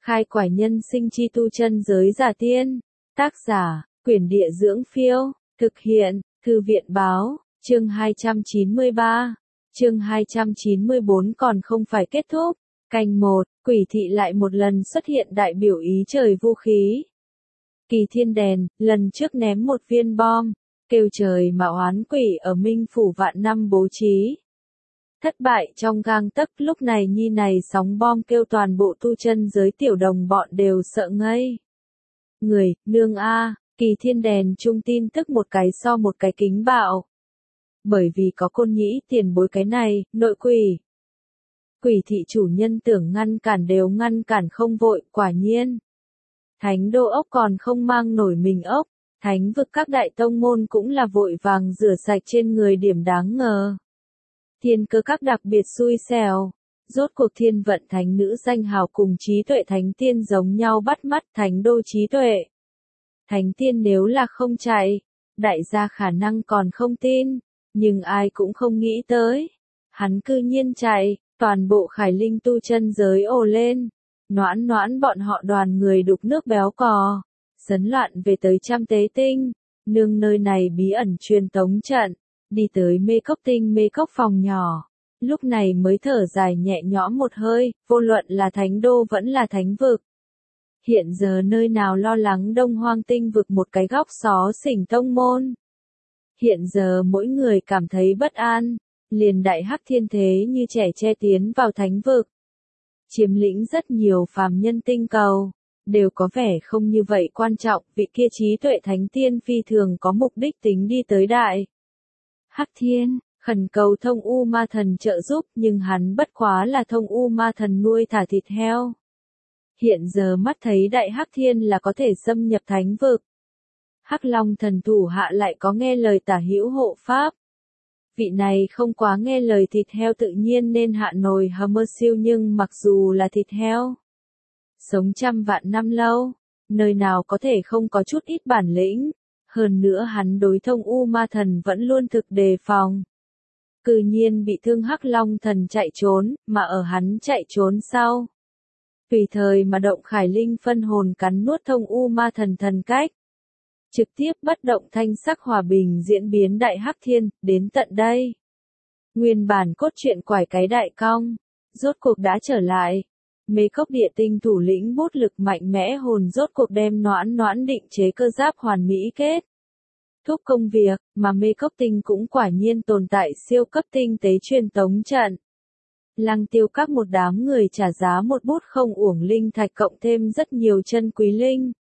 Khai quải nhân sinh chi tu chân giới giả tiên. Tác giả, Quyển Địa Dưỡng Phiêu. Thực hiện, Thư viện Báo. Chương 293. Chương 294 còn không phải kết thúc. Canh 1, quỷ thị lại một lần xuất hiện đại biểu ý trời vũ khí. Kỳ thiên đèn, lần trước ném một viên bom, kêu trời mà oán quỷ ở Minh Phủ vạn năm bố trí. Thất bại trong gang tấc, lúc này nhi này sóng bom kêu toàn bộ tu chân giới tiểu đồng bọn đều sợ ngây. Người, nương a, Kỳ thiên đèn trung tin tức một cái so một cái kính bạo. Bởi vì có Côn Nhĩ tiền bối cái này, nội quỷ. Quỷ thị chủ nhân tưởng ngăn cản đều ngăn cản không vội, quả nhiên. Thánh đô ốc còn không mang nổi mình ốc, thánh vực các đại tông môn cũng là vội vàng rửa sạch trên người điểm đáng ngờ. Thiên cơ các đặc biệt xui xẻo, rốt cuộc thiên vận thánh nữ danh hào cùng trí tuệ thánh tiên giống nhau bắt mắt thánh đô trí tuệ. Thánh tiên nếu là không chạy, đại gia khả năng còn không tin, nhưng ai cũng không nghĩ tới. Hắn cư nhiên chạy, toàn bộ Khải Linh tu chân giới ồ lên. Noãn noãn bọn họ đoàn người đục nước béo cò, sấn loạn về tới Trăm Tế Tinh, nương nơi này bí ẩn truyền tống trận, đi tới mê cốc phòng nhỏ, lúc này mới thở dài nhẹ nhõm một hơi, vô luận là thánh đô vẫn là thánh vực. Hiện giờ nơi nào lo lắng Đông Hoang Tinh vực một cái góc xó xỉnh tông môn. Hiện giờ mỗi người cảm thấy bất an, liền đại hắc thiên thế như trẻ tre tiến vào thánh vực. Chiếm lĩnh rất nhiều phàm nhân tinh cầu, đều có vẻ không như vậy quan trọng, vị kia trí tuệ thánh tiên phi thường có mục đích tính đi tới đại. Hắc thiên, khẩn cầu thông u ma thần trợ giúp, nhưng hắn bất quá là thông u ma thần nuôi thả thịt heo. Hiện giờ mắt thấy đại hắc thiên là có thể xâm nhập thánh vực. Hắc long thần thủ hạ lại có nghe lời tả hữu hộ pháp. Vị này không quá nghe lời thịt heo tự nhiên nên hạ nồi Hummer siêu, nhưng mặc dù là thịt heo, sống trăm vạn năm lâu, nơi nào có thể không có chút ít bản lĩnh, hơn nữa hắn đối thông u ma thần vẫn luôn thực đề phòng. Cư nhiên bị thương Hắc Long thần chạy trốn, mà ở hắn chạy trốn sau, tùy thời mà động Khải Linh phân hồn cắn nuốt thông u ma thần thần cách. Trực tiếp bất động thanh sắc hòa bình diễn biến đại hắc thiên, đến tận đây. Nguyên bản cốt truyện quải cái đại cong, rốt cuộc đã trở lại. Mê cốc địa tinh thủ lĩnh bút lực mạnh mẽ hồn rốt cuộc đem noãn noãn định chế cơ giáp hoàn mỹ kết thúc công việc, mà mê cốc tinh cũng quả nhiên tồn tại siêu cấp tinh tế truyền tống trận. Lăng tiêu các một đám người trả giá một bút không uổng linh thạch cộng thêm rất nhiều chân quý linh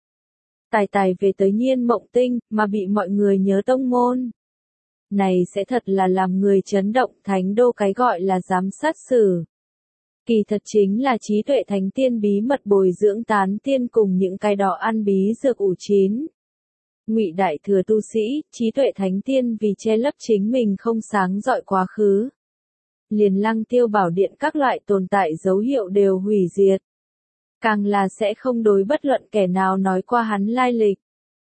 tài về tới Nhiên Mộng Tinh, mà bị mọi người nhớ tông môn. Này sẽ thật là làm người chấn động, thánh đô cái gọi là giám sát sử. Kỳ thật chính là trí tuệ thánh tiên bí mật bồi dưỡng tán tiên cùng những cái đó ăn bí dược ủ chín. Ngụy đại thừa tu sĩ, trí tuệ thánh tiên vì che lấp chính mình không sáng rọi quá khứ. Liền Lăng Tiêu bảo điện các loại tồn tại dấu hiệu đều hủy diệt. Càng là sẽ không đối bất luận kẻ nào nói qua hắn lai lịch.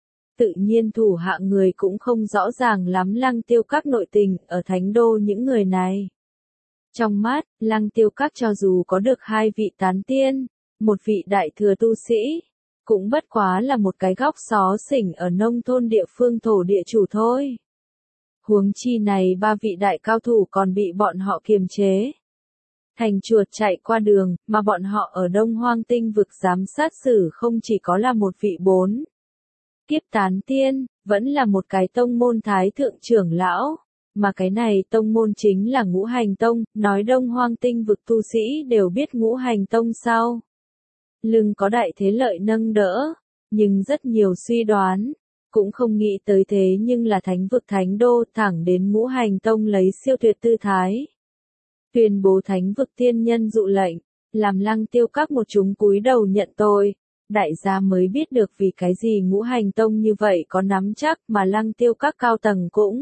Tự nhiên thủ hạ người cũng không rõ ràng lắm Lăng Tiêu các nội tình ở thánh đô những người này. Trong mắt, Lăng Tiêu các cho dù có được hai vị tán tiên, một vị đại thừa tu sĩ, cũng bất quá là một cái góc xó xỉnh ở nông thôn địa phương thổ địa chủ thôi. Huống chi này ba vị đại cao thủ còn bị bọn họ kiềm chế. Thành chuột chạy qua đường, mà bọn họ ở Đông Hoang Tinh vực giám sát sử không chỉ có là một vị 4 kiếp tán tiên, vẫn là một cái tông môn thái thượng trưởng lão, mà cái này tông môn chính là Ngũ Hành Tông, nói Đông Hoang Tinh vực tu sĩ đều biết Ngũ Hành Tông sao. Lưng có đại thế lợi nâng đỡ, nhưng rất nhiều suy đoán, cũng không nghĩ tới thế nhưng là thánh vực thánh đô thẳng đến Ngũ Hành Tông lấy siêu tuyệt tư thái. Tuyên bố thánh vực tiên nhân dụ lệnh, làm Lăng Tiêu các một chúng cúi đầu nhận tội. Đại gia mới biết được vì cái gì Ngũ Hành Tông như vậy có nắm chắc mà Lăng Tiêu các cao tầng cũng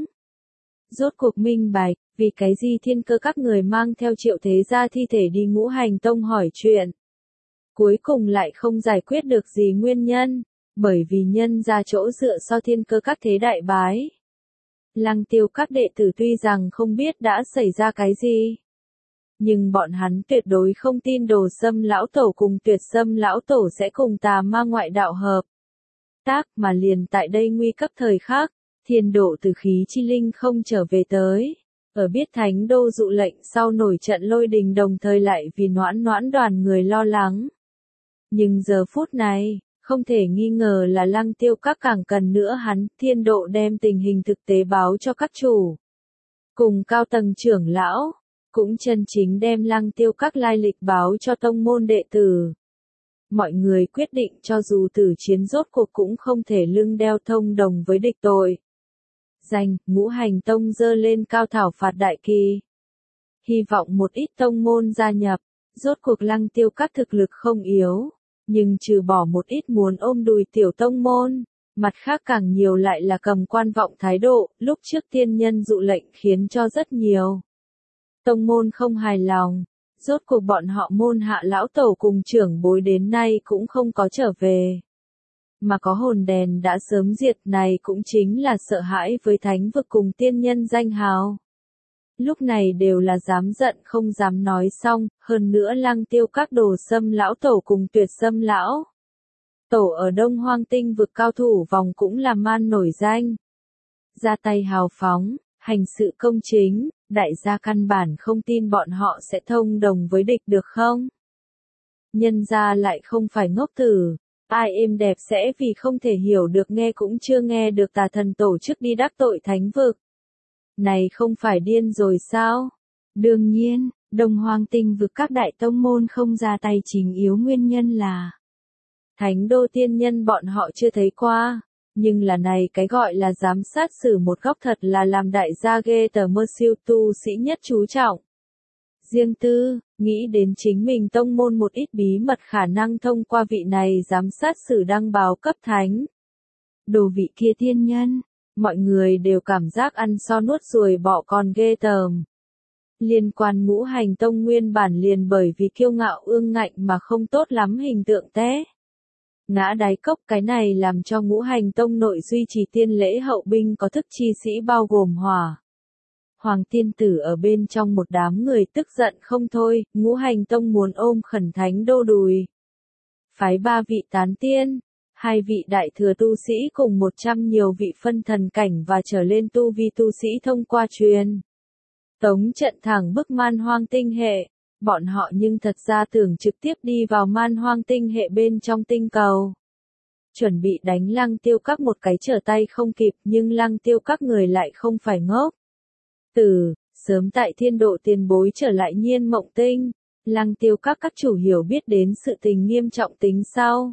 rốt cuộc minh bạch, vì cái gì thiên cơ các người mang theo Triệu Thế Gia thi thể đi Ngũ Hành Tông hỏi chuyện. Cuối cùng lại không giải quyết được gì nguyên nhân, bởi vì nhân ra chỗ dựa so thiên cơ các thế đại bái. Lăng Tiêu các đệ tử tuy rằng không biết đã xảy ra cái gì, Nhưng bọn hắn tuyệt đối không tin Đồ Sâm lão tổ cùng Tuyệt Sâm lão tổ sẽ cùng tà ma ngoại đạo hợp tác, mà liền tại đây nguy cấp thời khắc, thiên độ tử khí chi linh không trở về tới. Ở biết Thánh Đô dụ lệnh sau nổi trận lôi đình, đồng thời lại vì Noãn Noãn đoàn người lo lắng. Nhưng giờ phút này, không thể nghi ngờ là Lăng Tiêu Các càng cần nữa hắn, thiên độ đem tình hình thực tế báo cho các chủ. Cùng cao tầng trưởng lão, cũng chân chính đem Lăng Tiêu Các lai lịch báo cho tông môn đệ tử. Mọi người quyết định cho dù tử chiến rốt cuộc cũng không thể lưng đeo thông đồng với địch tội. Danh, Ngũ Hành Tông dơ lên cao thảo phạt đại kỳ. Hy vọng một ít tông môn gia nhập, rốt cuộc Lăng Tiêu Các thực lực không yếu, nhưng trừ bỏ một ít muốn ôm đùi tiểu tông môn, mặt khác càng nhiều lại là cầm quan vọng thái độ, lúc trước tiên nhân dụ lệnh khiến cho rất nhiều tông môn không hài lòng. Rốt cuộc bọn họ môn hạ lão tổ cùng trưởng bối đến nay cũng không có trở về. Mà có hồn đèn đã sớm diệt, này cũng chính là sợ hãi với thánh vực cùng tiên nhân danh hào. Lúc này đều là dám giận không dám nói xong, hơn nữa Lăng Tiêu Các Đồ Sâm lão tổ cùng Tuyệt Sâm lão tổ ở Đông Hoang Tinh vực cao thủ vòng cũng là man nổi danh. Ra tay hào phóng, hành sự công chính, đại gia căn bản không tin bọn họ sẽ thông đồng với địch được không? Nhân gia lại không phải ngốc tử, ai êm đẹp sẽ vì không thể hiểu được nghe cũng chưa nghe được tà thần tổ chức đi đắc tội thánh vực. Này không phải điên rồi sao? Đương nhiên, Đông Hoang Tinh vực các đại tông môn không ra tay chính yếu nguyên nhân là Thánh Đô tiên nhân bọn họ chưa thấy qua. Nhưng là này cái gọi là giám sát xử một góc thật là làm đại gia ghê tởm, mơ siêu tu sĩ nhất chú trọng riêng tư, nghĩ đến chính mình tông môn một ít bí mật khả năng thông qua vị này giám sát xử đăng báo cấp thánh. Đồ vị kia tiên nhân, mọi người đều cảm giác ăn so nuốt ruồi bọ còn ghê tởm. Liên quan Ngũ Hành Tông nguyên bản liền bởi vì kiêu ngạo ương ngạnh mà không tốt lắm hình tượng té ngã đáy cốc, cái này làm cho Ngũ Hành Tông nội duy trì tiên lễ hậu binh có thức chi sĩ bao gồm Hoàng tiên tử ở bên trong một đám người tức giận không thôi. Ngũ Hành Tông muốn ôm khẩn Thánh Đô đùi. Phái 3 vị tán tiên, 2 vị đại thừa tu sĩ cùng 100 nhiều vị phân thần cảnh và trở lên tu vi tu sĩ thông qua truyền tống trận thẳng bức Man Hoang tinh hệ. Bọn họ nhưng thật ra tưởng trực tiếp đi vào Man Hoang tinh hệ bên trong tinh cầu. Chuẩn bị đánh Lăng Tiêu Các một cái trở tay không kịp, nhưng Lăng Tiêu Các người lại không phải ngốc. Sớm tại thiên độ tiền bối trở lại Nhiên Mộng Tinh, Lăng Tiêu các chủ hiểu biết đến sự tình nghiêm trọng tính sau.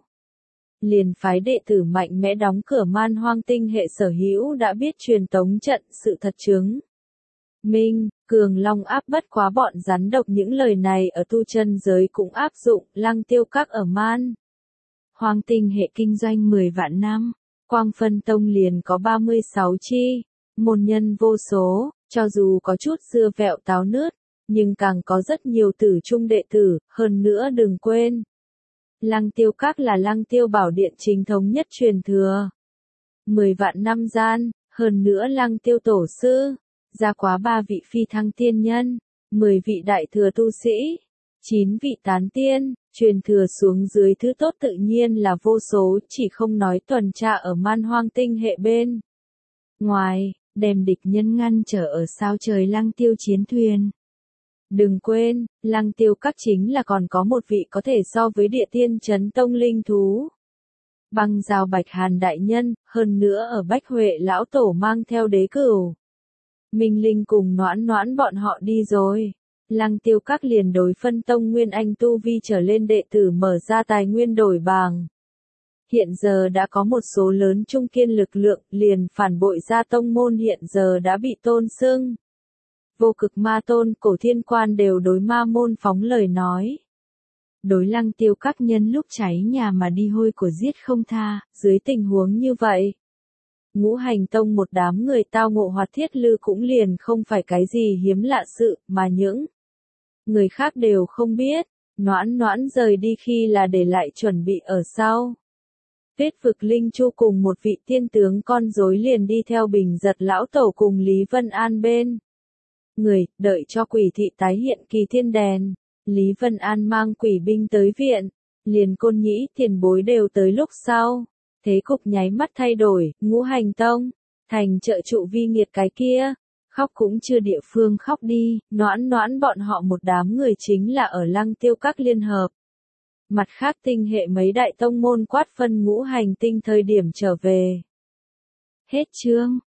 Liền phái đệ tử mạnh mẽ đóng cửa Man Hoang tinh hệ sở hữu đã biết truyền tống trận sự thật chứng. Minh, Cường Long áp bất quá bọn rắn độc, những lời này ở tu chân giới cũng áp dụng. Lăng Tiêu Các ở Man Hoang tinh hệ kinh doanh 10 vạn năm, Quang Phân Tông liền có 36 chi, môn nhân vô số. Cho dù có chút dưa vẹo táo nứt, nhưng càng có rất nhiều tử trung đệ tử, hơn nữa đừng quên. Lăng Tiêu Các là Lăng Tiêu Bảo Điện chính thống nhất truyền thừa. 10 vạn năm gian, hơn nữa Lăng Tiêu Tổ Sư, ra quá 3 vị phi thăng tiên nhân, 10 vị đại thừa tu sĩ, 9 vị tán tiên, truyền thừa xuống dưới thứ tốt tự nhiên là vô số, chỉ không nói tuần tra ở Man Hoang tinh hệ bên ngoài. Đem địch nhân ngăn trở ở sao trời Lăng Tiêu chiến thuyền. Đừng quên, Lăng Tiêu Các chính là còn có một vị có thể so với Địa Tiên Chấn Tông linh thú. Băng Giao Bạch Hàn đại nhân, hơn nữa ở Bách Huệ lão tổ mang theo Đế Cửu Minh Linh cùng Noãn Noãn bọn họ đi rồi. Lăng Tiêu Các liền đối phân tông nguyên anh tu vi trở lên đệ tử mở ra tài nguyên đổi bảng. Hiện giờ đã có một số lớn trung kiên lực lượng, liền phản bội ra tông môn hiện giờ đã bị tôn xưng. Vô Cực Ma Tôn, Cổ Thiên Quan đều đối ma môn phóng lời nói. Đối Lăng Tiêu Các nhân lúc cháy nhà mà đi hôi của giết không tha, dưới tình huống như vậy. Ngũ Hành Tông một đám người tao ngộ Hoạt Thiết Lư cũng liền không phải cái gì hiếm lạ sự, mà những người khác đều không biết. Noãn Noãn rời đi khi là để lại chuẩn bị ở sau. Tuyết vực Linh Chu cùng một vị tiên tướng con rối liền đi theo Bình Giật lão tổ cùng Lý Vân An bên người, đợi cho quỷ thị tái hiện kỳ thiên đèn. Lý Vân An mang quỷ binh tới viện, liền Côn Nhĩ tiền bối đều tới lúc sau. Thế cục nháy mắt thay đổi, Ngũ Hành Tông, thành trợ trụ vi nghiệt cái kia. Khóc cũng chưa địa phương khóc đi, noãn noãn bọn họ một đám người chính là ở Lăng Tiêu Các liên hợp. Mặt khác tinh hệ mấy đại tông môn quát phân Ngũ Hành Tinh thời điểm trở về. Hết chương.